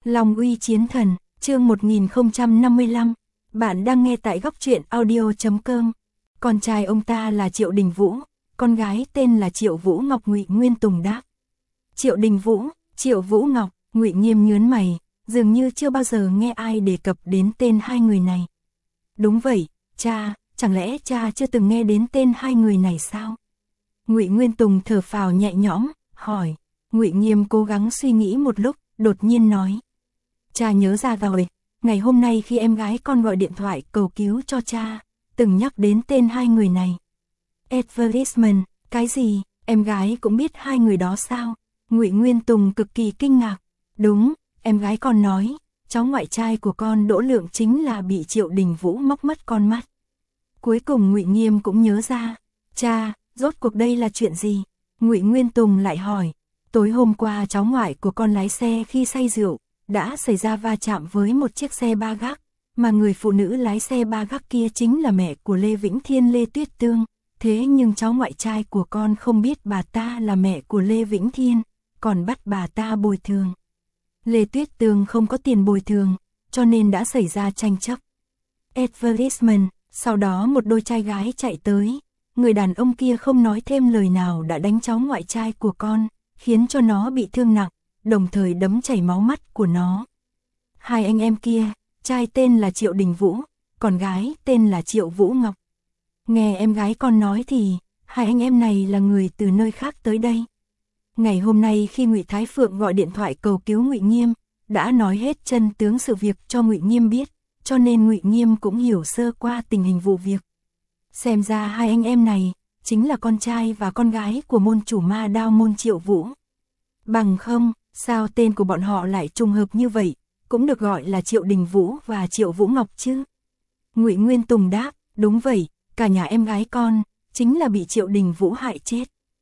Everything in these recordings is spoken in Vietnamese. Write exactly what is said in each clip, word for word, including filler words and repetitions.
Long uy chiến thần, chương một nghìn không trăm năm mươi lăm. Bạn đang nghe tại góc truyện audio chấm com. Con trai ông ta là Triệu Đình Vũ, con gái tên là Triệu Vũ Ngọc. Ngụy Nguyên Tùng đáp. Triệu Đình Vũ, Triệu Vũ Ngọc. Ngụy Nghiêm nhớn mày, dường như chưa bao giờ nghe ai đề cập đến tên hai người này. Đúng vậy, cha, chẳng lẽ cha chưa từng nghe đến tên hai người này sao? Ngụy Nguyên Tùng thở phào nhẹ nhõm, hỏi. Ngụy Nghiêm cố gắng suy nghĩ một lúc, đột nhiên nói. Cha nhớ ra rồi, ngày hôm nay khi em gái con gọi điện thoại cầu cứu cho cha, từng nhắc đến tên hai người này. Advertisement, cái gì, em gái cũng biết hai người đó sao? Ngụy Nguyên Tùng cực kỳ kinh ngạc. Đúng, em gái con nói, cháu ngoại trai của con Đỗ Lượng chính là bị Triệu Đình Vũ móc mất con mắt. Cuối cùng Ngụy Nghiêm cũng nhớ ra. Cha, rốt cuộc đây là chuyện gì? Ngụy Nguyên Tùng lại hỏi. Tối hôm qua cháu ngoại của con lái xe khi say rượu, đã xảy ra va chạm với một chiếc xe ba gác, mà người phụ nữ lái xe ba gác kia chính là mẹ của Lê Vĩnh Thiên, Lê Tuyết Tương. Thế nhưng cháu ngoại trai của con không biết bà ta là mẹ của Lê Vĩnh Thiên, còn bắt bà ta bồi thường. Lê Tuyết Tương không có tiền bồi thường, cho nên đã xảy ra tranh chấp. Advertisement, sau đó một đôi trai gái chạy tới, người đàn ông kia không nói thêm lời nào đã đánh cháu ngoại trai của con, khiến cho nó bị thương nặng, đồng thời đấm chảy máu mắt của nó. Hai anh em kia, trai tên là Triệu Đình Vũ, còn gái tên là Triệu Vũ Ngọc. Nghe em gái con nói thì, hai anh em này là người từ nơi khác tới đây. Ngày hôm nay khi Ngụy Thái Phượng gọi điện thoại cầu cứu Ngụy Nghiêm, đã nói hết chân tướng sự việc cho Ngụy Nghiêm biết, cho nên Ngụy Nghiêm cũng hiểu sơ qua tình hình vụ việc. Xem ra hai anh em này chính là con trai và con gái của môn chủ ma đao môn Triệu Vũ. Bằng không, sao tên của bọn họ lại trùng hợp như vậy, cũng được gọi là Triệu Đình Vũ và Triệu Vũ Ngọc chứ? Ngụy Nguyên Tùng đáp, đúng vậy, cả nhà em gái con chính là bị Triệu Đình Vũ hại chết.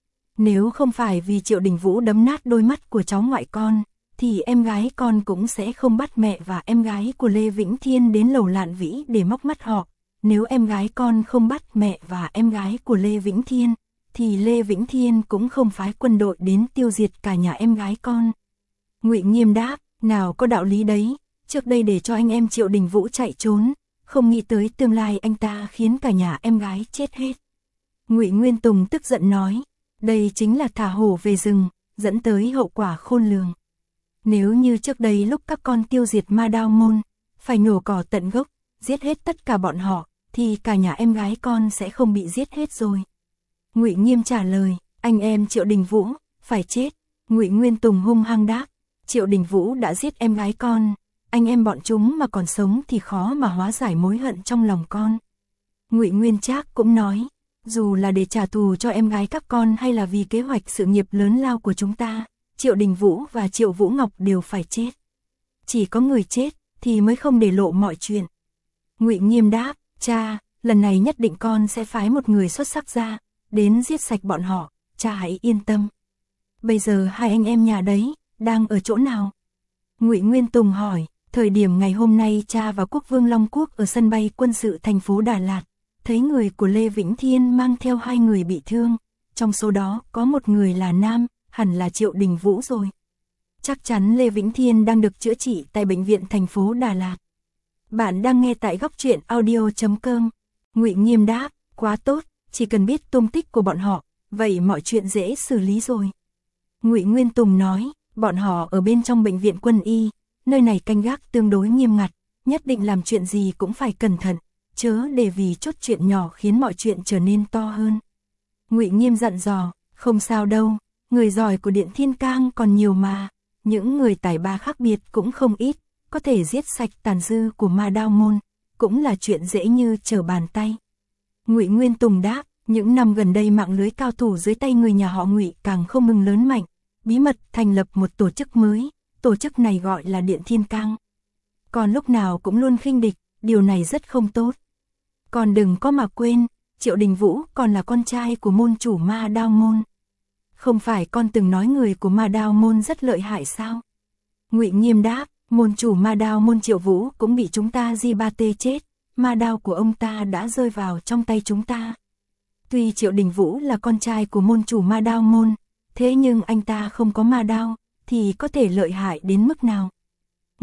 Nếu không phải vì Triệu Đình Vũ đấm nát đôi mắt của cháu ngoại con, thì em gái con cũng sẽ không bắt mẹ và em gái của Lê Vĩnh Thiên đến lầu Lạn Vĩ để móc mắt họ. Nếu em gái con không bắt mẹ và em gái của Lê Vĩnh Thiên, thì Lê Vĩnh Thiên cũng không phái quân đội đến tiêu diệt cả nhà em gái con. Ngụy Nghiêm đáp, nào có đạo lý đấy, trước đây để cho anh em Triệu Đình Vũ chạy trốn, không nghĩ tới tương lai anh ta khiến cả nhà em gái chết hết. Ngụy Nguyên Tùng tức giận nói, đây chính là thả hổ về rừng, dẫn tới hậu quả khôn lường. Nếu như trước đây lúc các con tiêu diệt ma đao môn, phải nhổ cỏ tận gốc, giết hết tất cả bọn họ, thì cả nhà em gái con sẽ không bị giết hết rồi. Ngụy Nghiêm trả lời, anh em Triệu Đình Vũ, phải chết. Ngụy Nguyên Tùng hung hăng đáp, Triệu Đình Vũ đã giết em gái con, anh em bọn chúng mà còn sống thì khó mà hóa giải mối hận trong lòng con. Ngụy Nguyên Trác cũng nói, dù là để trả thù cho em gái các con hay là vì kế hoạch sự nghiệp lớn lao của chúng ta, Triệu Đình Vũ và Triệu Vũ Ngọc đều phải chết. Chỉ có người chết thì mới không để lộ mọi chuyện. Ngụy Nghiêm đáp, cha, lần này nhất định con sẽ phái một người xuất sắc ra, đến giết sạch bọn họ, cha hãy yên tâm. Bây giờ hai anh em nhà đấy, đang ở chỗ nào? Ngụy Nguyên Tùng hỏi, thời điểm ngày hôm nay cha và Quốc Vương Long Quốc ở sân bay quân sự thành phố Đà Lạt, thấy người của Lê Vĩnh Thiên mang theo hai người bị thương, trong số đó có một người là nam, hẳn là Triệu Đình Vũ rồi. Chắc chắn Lê Vĩnh Thiên đang được chữa trị tại bệnh viện thành phố Đà Lạt. Bạn đang nghe tại góc truyện audio chấm com. Ngụy Nghiêm đáp, quá tốt, chỉ cần biết tung tích của bọn họ, vậy mọi chuyện dễ xử lý rồi. Ngụy Nguyên Tùng nói, bọn họ ở bên trong bệnh viện quân y, nơi này canh gác tương đối nghiêm ngặt, nhất định làm chuyện gì cũng phải cẩn thận, chớ để vì chút chuyện nhỏ khiến mọi chuyện trở nên to hơn. Ngụy Nghiêm dặn dò, không sao đâu, người giỏi của Điện Thiên Cang còn nhiều mà, những người tài ba khác biệt cũng không ít, có thể giết sạch tàn dư của ma đao môn, cũng là chuyện dễ như trở bàn tay. Ngụy Nguyên Tùng đáp, những năm gần đây mạng lưới cao thủ dưới tay người nhà họ Ngụy càng không ngừng lớn mạnh, bí mật thành lập một tổ chức mới, tổ chức này gọi là Điện Thiên Cang. Còn lúc nào cũng luôn khinh địch, điều này rất không tốt. Còn đừng có mà quên, Triệu Đình Vũ còn là con trai của môn chủ ma đao môn. Không phải con từng nói người của ma đao môn rất lợi hại sao? Ngụy Nghiêm đáp, môn chủ ma đao môn Triệu Vũ cũng bị chúng ta di ba tê chết, ma đao của ông ta đã rơi vào trong tay chúng ta. Tuy Triệu Đình Vũ là con trai của môn chủ ma đao môn, thế nhưng anh ta không có ma đao, thì có thể lợi hại đến mức nào?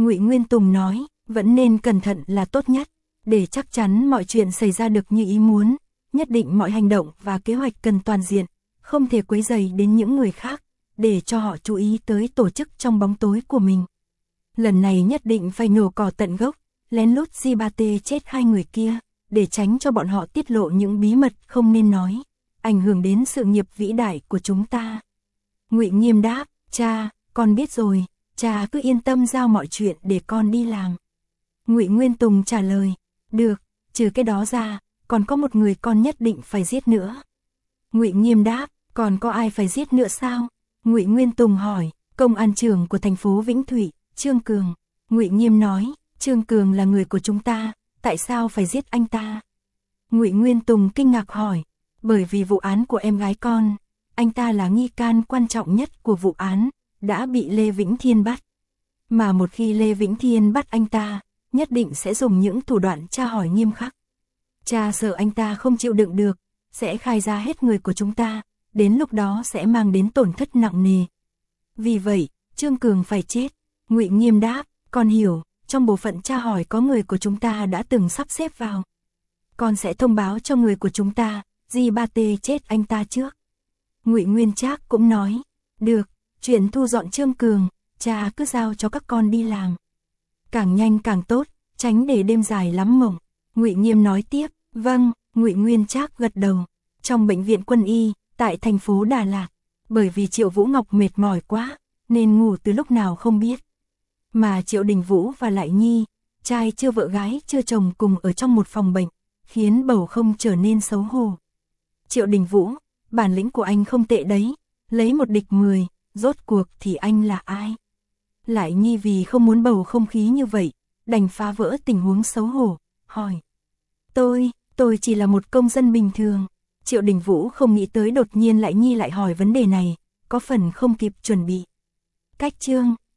Ngụy Nguyên Tùng nói, vẫn nên cẩn thận là tốt nhất, để chắc chắn mọi chuyện xảy ra được như ý muốn, nhất định mọi hành động và kế hoạch cần toàn diện, không thể quấy rầy đến những người khác, để cho họ chú ý tới tổ chức trong bóng tối của mình. Lần này nhất định phải nhổ cỏ tận gốc, lén lút Di Ba Tê chết hai người kia, để tránh cho bọn họ tiết lộ những bí mật không nên nói, ảnh hưởng đến sự nghiệp vĩ đại của chúng ta. Ngụy Nghiêm đáp, cha, con biết rồi, cha cứ yên tâm giao mọi chuyện để con đi làm. Ngụy Nguyên Tùng trả lời, được, trừ cái đó ra, còn có một người con nhất định phải giết nữa. Ngụy Nghiêm đáp, còn có ai phải giết nữa sao? Ngụy Nguyên Tùng hỏi, công an trưởng của thành phố Vĩnh Thụy, Trương Cường. Ngụy Nghiêm nói, Trương Cường là người của chúng ta, tại sao phải giết anh ta? Ngụy Nguyên Tùng kinh ngạc hỏi, bởi vì vụ án của em gái con, anh ta là nghi can quan trọng nhất của vụ án, đã bị Lê Vĩnh Thiên bắt. Mà một khi Lê Vĩnh Thiên bắt anh ta, nhất định sẽ dùng những thủ đoạn tra hỏi nghiêm khắc. Cha sợ anh ta không chịu đựng được, sẽ khai ra hết người của chúng ta, đến lúc đó sẽ mang đến tổn thất nặng nề. Vì vậy, Trương Cường phải chết. Ngụy Nghiêm đáp, con hiểu, trong bộ phận tra hỏi có người của chúng ta đã từng sắp xếp vào. Con sẽ thông báo cho người của chúng ta, Di Ba Tê chết anh ta trước. Ngụy Nguyên Trác cũng nói, được, chuyện thu dọn Trương Cường, cha cứ giao cho các con đi làm. Càng nhanh càng tốt, tránh để đêm dài lắm mộng. Ngụy Nghiêm nói tiếp, vâng, Ngụy Nguyên Trác gật đầu. Trong bệnh viện quân y, tại thành phố Đà Lạt, bởi vì Triệu Vũ Ngọc mệt mỏi quá, nên ngủ từ lúc nào không biết. Mà Triệu Đình Vũ và Lại Nhi, trai chưa vợ gái chưa chồng cùng ở trong một phòng bệnh, khiến bầu không trở nên xấu hổ. Triệu Đình Vũ, bản lĩnh của anh không tệ đấy, lấy một địch mười, rốt cuộc thì anh là ai? Lại Nhi vì không muốn bầu không khí như vậy, đành phá vỡ tình huống xấu hổ, hỏi. Tôi, tôi chỉ là một công dân bình thường. Triệu Đình Vũ không nghĩ tới đột nhiên Lại Nhi lại hỏi vấn đề này, có phần không kịp chuẩn bị. Cách chương